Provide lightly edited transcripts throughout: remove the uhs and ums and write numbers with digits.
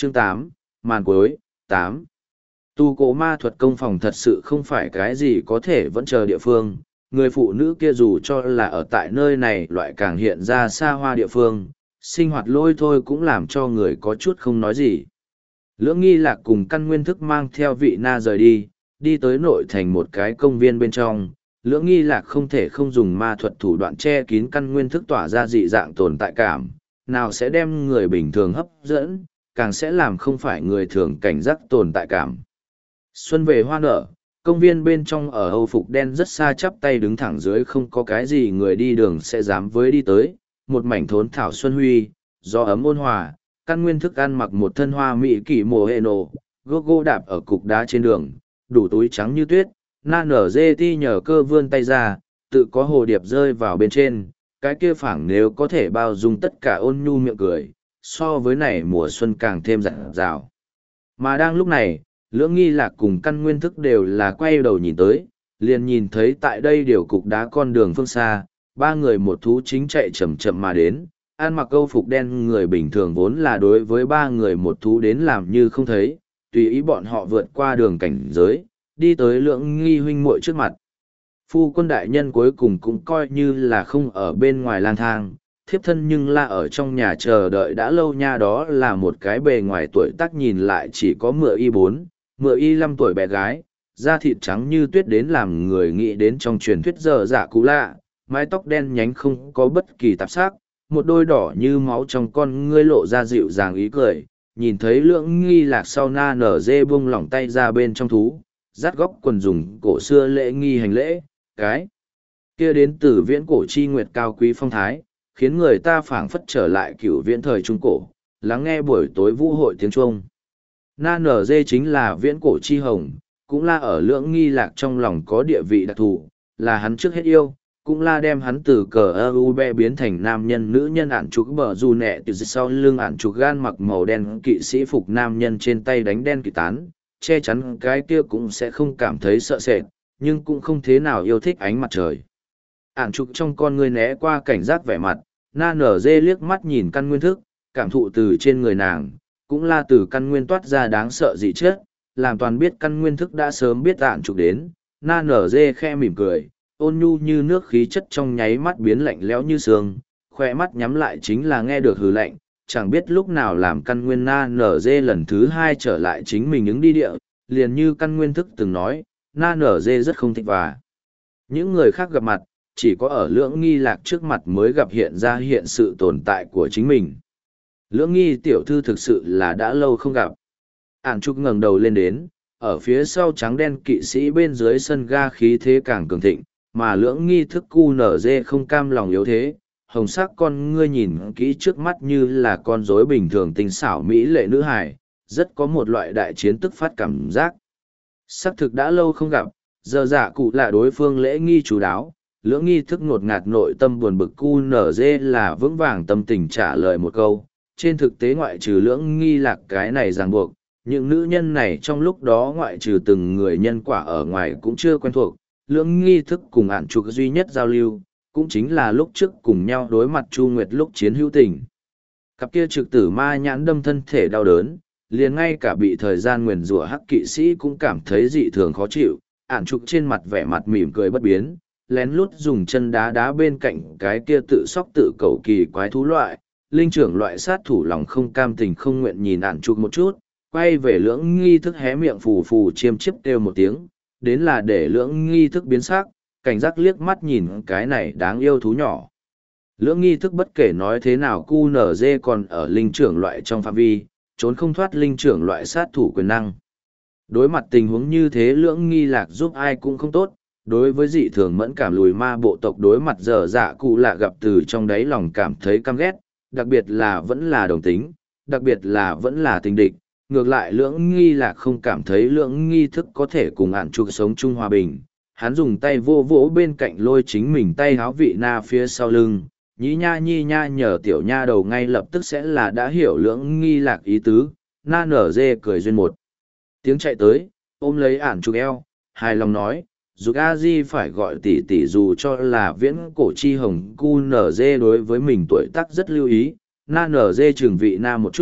Chương 8, màn cuối, 8. Tu cổ ma thuật công phòng thật sự không phải cái gì có thể vẫn chờ địa phương. Người phụ nữ kia dù cho là ở tại nơi này loại càng hiện ra xa hoa địa phương, sinh hoạt lôi thôi cũng làm cho người có chút không nói gì. Lưỡng nghi lạc cùng căn nguyên thức mang theo vị na rời đi, đi tới nội thành một cái công viên bên trong. Lưỡng nghi lạc không thể không dùng ma thuật thủ đoạn che kín căn nguyên thức tỏa ra dị dạng tồn tại cảm, nào sẽ đem người bình thường hấp dẫn, càng sẽ làm không phải người thường cảnh giác tồn tại cảm. Xuân về hoa nở, công viên bên trong ở Âu phục đen rất xa chắp tay đứng thẳng dưới không có cái gì người đi đường sẽ dám với đi tới, một mảnh thốn thảo xuân huy, gió ấm ôn hòa, căn nguyên thức ăn mặc một thân hoa mỹ kỷ mồ hệ nổ, gô đạp ở cục đá trên đường, đủ túi trắng như tuyết, na nở dê ti nhờ cơ vươn tay ra, tự có hồ điệp rơi vào bên trên, cái kia phảng nếu có thể bao dung tất cả ôn nhu miệng cười, so với này mùa xuân càng thêm rạng rào. Mà đang lúc này, lưỡng nghi lạc cùng căn nguyên thức đều là quay đầu nhìn tới, liền nhìn thấy tại đây điều cục đá con đường phương xa, ba người một thú chính chạy chậm chậm mà đến, ăn mặc câu phục đen người bình thường vốn là đối với ba người một thú đến làm như không thấy, tùy ý bọn họ vượt qua đường cảnh giới, đi tới lưỡng nghi huynh muội trước mặt. Phu quân đại nhân cuối cùng cũng coi như là không ở bên ngoài lang thang, thiếp thân nhưng là ở trong nhà chờ đợi đã lâu nha, đó là một cái bề ngoài tuổi tác nhìn lại chỉ có mựa y 5 tuổi bé gái, da thịt trắng như tuyết đến làm người nghĩ đến trong truyền thuyết dở dạ cụ lạ, mái tóc đen nhánh không có bất kỳ tạp sắc, một đôi đỏ như máu trong con ngươi lộ ra dịu dàng ý cười, nhìn thấy lưỡng nghi lạc sau na nở dê buông lỏng tay ra bên trong thú, dắt góc quần dùng cổ xưa lễ nghi hành lễ, cái kia đến từ viễn cổ chi nguyệt cao quý phong thái, khiến người ta phảng phất trở lại cửu viễn thời trung cổ, lắng nghe buổi tối vũ hội tiếng chuông. Na nở dê chính là viễn cổ chi hồng, cũng là ở lưỡng nghi lạc trong lòng có địa vị đặc thù, là hắn trước hết yêu, cũng là đem hắn từ cờ ơ biến thành nam nhân nữ nhân ản trục bờ dù nẹ từ sau lưng ản trục gan mặc màu đen kỵ sĩ phục nam nhân trên tay đánh đen kỳ tán, che chắn cái kia cũng sẽ không cảm thấy sợ sệt, nhưng cũng không thế nào yêu thích ánh mặt trời. Ản trục trong con người né qua cảnh giác vẻ mặt, na nở dê liếc mắt nhìn căn nguyên thức, cảm thụ từ trên người nàng, cũng là từ căn nguyên toát ra đáng sợ gì chết, làm toàn biết căn nguyên thức đã sớm biết ản trục đến, na nở dê khe mỉm cười, ôn nhu như nước khí chất trong nháy mắt biến lạnh lẽo như sương, khoe mắt nhắm lại chính là nghe được hừ lạnh, chẳng biết lúc nào làm căn nguyên na nở dê lần thứ hai trở lại chính mình ứng đi địa, liền như căn nguyên thức từng nói, na nở dê rất không thích và những người khác gặp mặt, chỉ có ở lưỡng nghi lạc trước mặt mới gặp hiện ra hiện sự tồn tại của chính mình. Lưỡng nghi tiểu thư thực sự là đã lâu không gặp. Ản trục ngẩng đầu lên đến, ở phía sau trắng đen kỵ sĩ bên dưới sân ga khí thế càng cường thịnh, mà lưỡng nghi thức cu nở dê không cam lòng yếu thế, hồng sắc con ngươi nhìn kỹ trước mắt như là con rối bình thường tinh xảo mỹ lệ nữ hài, rất có một loại đại chiến tức phát cảm giác. Sắc thực đã lâu không gặp, giờ dạ cụ là đối phương lễ nghi chú đáo, lưỡng nghi thức ngột ngạt nội tâm buồn bực cu nở dê là vững vàng tâm tình trả lời một câu. Trên thực tế ngoại trừ lưỡng nghi lạc cái này ràng buộc, những nữ nhân này trong lúc đó ngoại trừ từng người nhân quả ở ngoài cũng chưa quen thuộc, lưỡng nghi thức cùng ản trục duy nhất giao lưu, cũng chính là lúc trước cùng nhau đối mặt Chu Nguyệt lúc chiến hữu tình. Cặp kia trực tử ma nhãn đâm thân thể đau đớn, liền ngay cả bị thời gian nguyền rủa hắc kỵ sĩ cũng cảm thấy dị thường khó chịu, ản trục trên mặt vẻ mặt mỉm cười bất biến, lén lút dùng chân đá đá bên cạnh cái kia tự sóc tự cầu kỳ quái thú loại, linh trưởng loại sát thủ lòng không cam tình không nguyện nhìn ản trục một chút, quay về lưỡng nghi thức hé miệng phù phù chiêm chiếp kêu một tiếng, đến là để lưỡng nghi thức biến sắc, cảnh giác liếc mắt nhìn cái này đáng yêu thú nhỏ. Lưỡng nghi thức bất kể nói thế nào cu nở dê còn ở linh trưởng loại trong phạm vi, trốn không thoát linh trưởng loại sát thủ quyền năng. Đối mặt tình huống như thế lưỡng nghi lạc giúp ai cũng không tốt, đối với dị thường mẫn cảm lùi ma bộ tộc đối mặt dở dạ cụ lạ gặp từ trong đáy lòng cảm thấy căm ghét, đặc biệt là vẫn là đồng tính, đặc biệt là vẫn là tình địch. Ngược lại lưỡng nghi lạc không cảm thấy lưỡng nghi thức có thể cùng ản trục sống chung hòa bình. Hắn dùng tay vô vỗ bên cạnh lôi chính mình tay háo vị na phía sau lưng, nhí nha nhi nha nhờ tiểu nha đầu ngay lập tức sẽ là đã hiểu lưỡng nghi lạc ý tứ, na nở dê cười duyên một tiếng chạy tới, ôm lấy ản trục eo, hài lòng nói, dù a di phải gọi tỷ tỷ dù cho là viễn cổ chi hồng cu nở dê đối với mình tuổi tác rất lưu ý, na nở dê trường vị na một chút,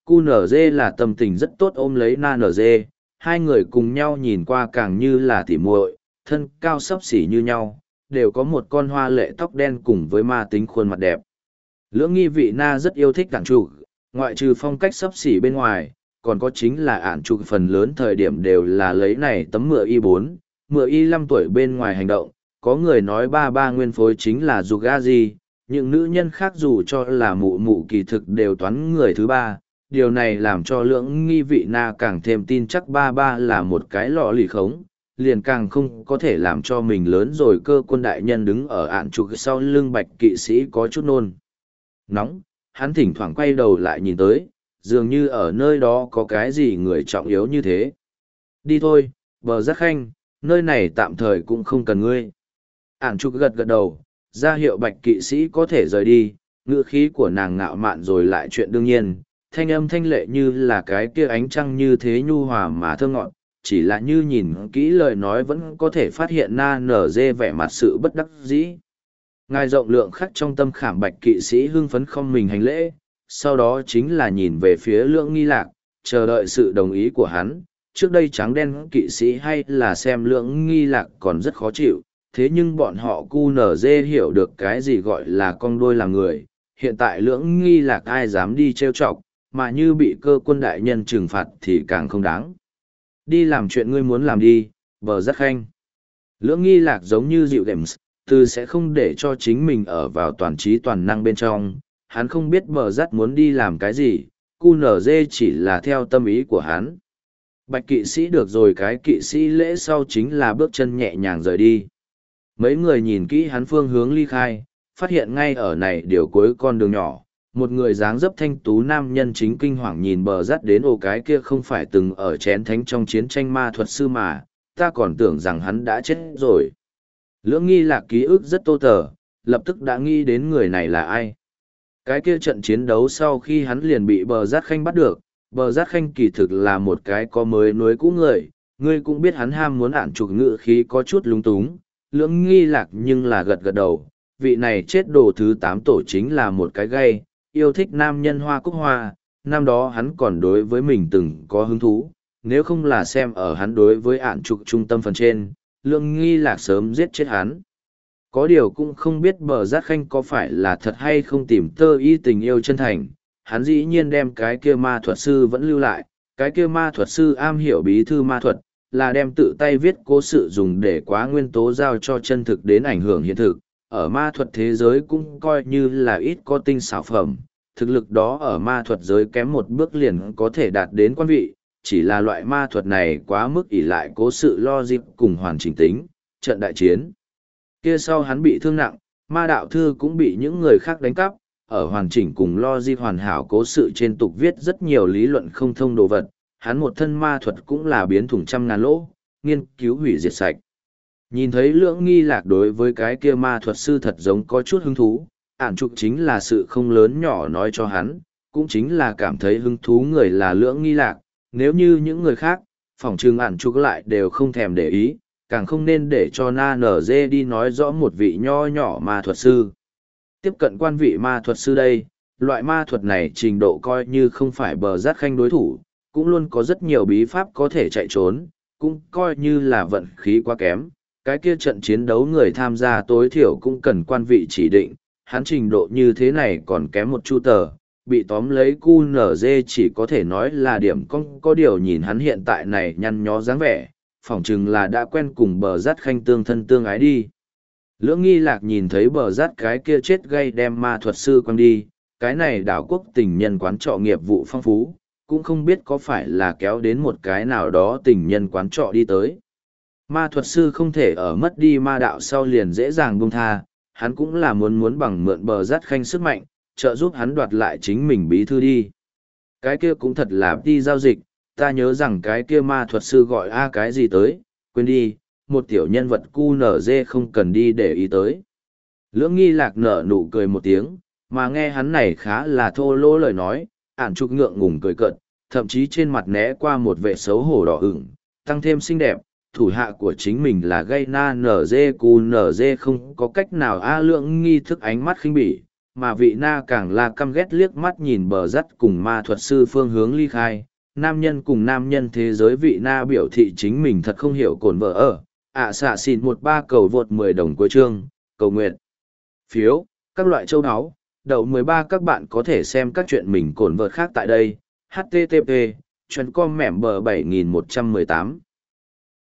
QNZ là tâm tình rất tốt ôm lấy NNZ, hai người cùng nhau nhìn qua càng như là tỉ muội, thân cao xấp xỉ như nhau, đều có một con hoa lệ tóc đen cùng với ma tính khuôn mặt đẹp. Lưỡng nghi vị na rất yêu thích ản trụ, ngoại trừ phong cách xấp xỉ bên ngoài, còn có chính là ản trụ phần lớn thời điểm đều là lấy này tấm mựa y4, mựa y 5 tuổi bên ngoài hành động, có người nói ba ba nguyên phối chính là Zugazi, những nữ nhân khác dù cho là mụ mụ kỳ thực đều toán người thứ ba, điều này làm cho lưỡng nghi vị na càng thêm tin chắc ba ba là một cái lọ lì khống, liền càng không có thể làm cho mình lớn rồi cơ quân đại nhân đứng ở ạn trục sau lưng bạch kỵ sĩ có chút nôn nóng, hắn thỉnh thoảng quay đầu lại nhìn tới, dường như ở nơi đó có cái gì người trọng yếu như thế. Đi thôi, bờ giác khanh, nơi này tạm thời cũng không cần ngươi. Ản trục gật gật đầu, ra hiệu bạch kỵ sĩ có thể rời đi, ngữ khí của nàng ngạo mạn rồi lại chuyện đương nhiên, thanh âm thanh lệ như là cái kia ánh trăng như thế nhu hòa mà thơ ngọt, chỉ là như nhìn kỹ lời nói vẫn có thể phát hiện na nở dê vẻ mặt sự bất đắc dĩ. Ngài rộng lượng khắc trong tâm khảm bạch kỵ sĩ hưng phấn không mình hành lễ, sau đó chính là nhìn về phía Lưỡng Nghi Lạc, chờ đợi sự đồng ý của hắn. Trước đây trắng đen kỵ sĩ hay là xem Lưỡng Nghi Lạc còn rất khó chịu, thế nhưng bọn họ QNZ hiểu được cái gì gọi là con đôi làm người. Hiện tại Lưỡng Nghi Lạc ai dám đi trêu chọc, mà như bị cơ quân đại nhân trừng phạt thì càng không đáng. Đi làm chuyện ngươi muốn làm đi, bờ giác khanh. Lưỡng Nghi Lạc giống như dịu đệm, từ sẽ không để cho chính mình ở vào toàn trí toàn năng bên trong. Hắn không biết bờ giác muốn đi làm cái gì, QNZ chỉ là theo tâm ý của hắn. Bạch kỵ sĩ được rồi, cái kỵ sĩ lễ sau chính là bước chân nhẹ nhàng rời đi. Mấy người nhìn kỹ hắn phương hướng ly khai, phát hiện ngay ở này điều cuối con đường nhỏ, một người dáng dấp thanh tú nam nhân chính kinh hoàng nhìn bờ rắt đến ồ, cái kia không phải từng ở chén thánh trong chiến tranh ma thuật sư mà, ta còn tưởng rằng hắn đã chết rồi. Lưỡng Nghi Lạc ký ức rất tô tờ, lập tức đã nghĩ đến người này là ai. Cái kia trận chiến đấu sau khi hắn liền bị bờ rát khanh bắt được, bờ rát khanh kỳ thực là một cái có mới nuối cũ người, ngươi cũng biết hắn ham muốn ản trục ngự khí có chút lung túng, Lưỡng Nghi Lạc nhưng là gật gật đầu, vị này chết đồ thứ 8 tổ chính là một cái gay, yêu thích nam nhân hoa cúc hoa, năm đó hắn còn đối với mình từng có hứng thú, nếu không là xem ở hắn đối với ản trục trung tâm phần trên, Lưỡng Nghi Lạc sớm giết chết hắn. Có điều cũng không biết bờ giác khanh có phải là thật hay không tìm tơ y tình yêu chân thành, hắn dĩ nhiên đem cái kia ma thuật sư vẫn lưu lại, cái kia ma thuật sư am hiểu bí thư ma thuật, là đem tự tay viết cố sự dùng để quá nguyên tố giao cho chân thực đến ảnh hưởng hiện thực, ở ma thuật thế giới cũng coi như là ít có tinh xảo phẩm, thực lực đó ở ma thuật giới kém một bước liền có thể đạt đến quan vị, chỉ là loại ma thuật này quá mức ỷ lại cố sự logic cùng hoàn chỉnh tính, trận đại chiến. Kia sau hắn bị thương nặng, ma đạo thư cũng bị những người khác đánh cắp, ở hoàn chỉnh cùng logic hoàn hảo cố sự trên tục viết rất nhiều lý luận không thông đồ vật, hắn một thân ma thuật cũng là biến thủng trăm ngàn lỗ, nghiên cứu hủy diệt sạch. Nhìn thấy Lưỡng Nghi Lạc đối với cái kia ma thuật sư thật giống có chút hứng thú, ản trục chính là sự không lớn nhỏ nói cho hắn, cũng chính là cảm thấy hứng thú người là Lưỡng Nghi Lạc, nếu như những người khác, phỏng chừng ản trục lại đều không thèm để ý, càng không nên để cho na nở dê đi nói rõ một vị nho nhỏ ma thuật sư. Tiếp cận quan vị ma thuật sư đây, loại ma thuật này trình độ coi như không phải bờ giác khanh đối thủ, cũng luôn có rất nhiều bí pháp có thể chạy trốn, cũng coi như là vận khí quá kém. Cái kia trận chiến đấu người tham gia tối thiểu cũng cần quan vị chỉ định, hắn trình độ như thế này còn kém một chu tờ, bị tóm lấy QNZ chỉ có thể nói là điểm có điều nhìn hắn hiện tại này nhăn nhó dáng vẻ, phỏng chừng là đã quen cùng bờ rát khanh tương thân tương ái đi. Lưỡng Nghi Lạc nhìn thấy bờ rát cái kia chết gây đem ma thuật sư quăng đi, cái này đảo quốc tình nhân quán trọ nghiệp vụ phong phú, cũng không biết có phải là kéo đến một cái nào đó tình nhân quán trọ đi tới. Ma thuật sư không thể ở mất đi ma đạo sau liền dễ dàng buông tha, hắn cũng là muốn bằng mượn bờ rát khanh sức mạnh, trợ giúp hắn đoạt lại chính mình bí thư đi. Cái kia cũng thật là đi giao dịch, ta nhớ rằng cái kia ma thuật sư gọi a cái gì tới, quên đi, một tiểu nhân vật QNZ không cần đi để ý tới. Lưỡng Nghi Lạc nở nụ cười một tiếng, mà nghe hắn này khá là thô lỗ lời nói, ản trục ngượng ngùng cười cợt, thậm chí trên mặt né qua một vẻ xấu hổ đỏ ửng, tăng thêm xinh đẹp, thủ hạ của chính mình là gây na nở dê QNZ không có cách nào a Lưỡng Nghi thức ánh mắt khinh bỉ, mà vị na càng là căm ghét liếc mắt nhìn bờ dắt cùng ma thuật sư phương hướng ly khai. Nam nhân cùng nam nhân thế giới vị na biểu thị chính mình thật không hiểu cồn vợ ở. Xạ xịn 13 cầu vượt 10 đồng cuối chương, cầu nguyện. Phiếu, các loại châu áo, đậu 13 các bạn có thể xem các chuyện mình cồn vợt khác tại đây. http://com mẻm bờ 7118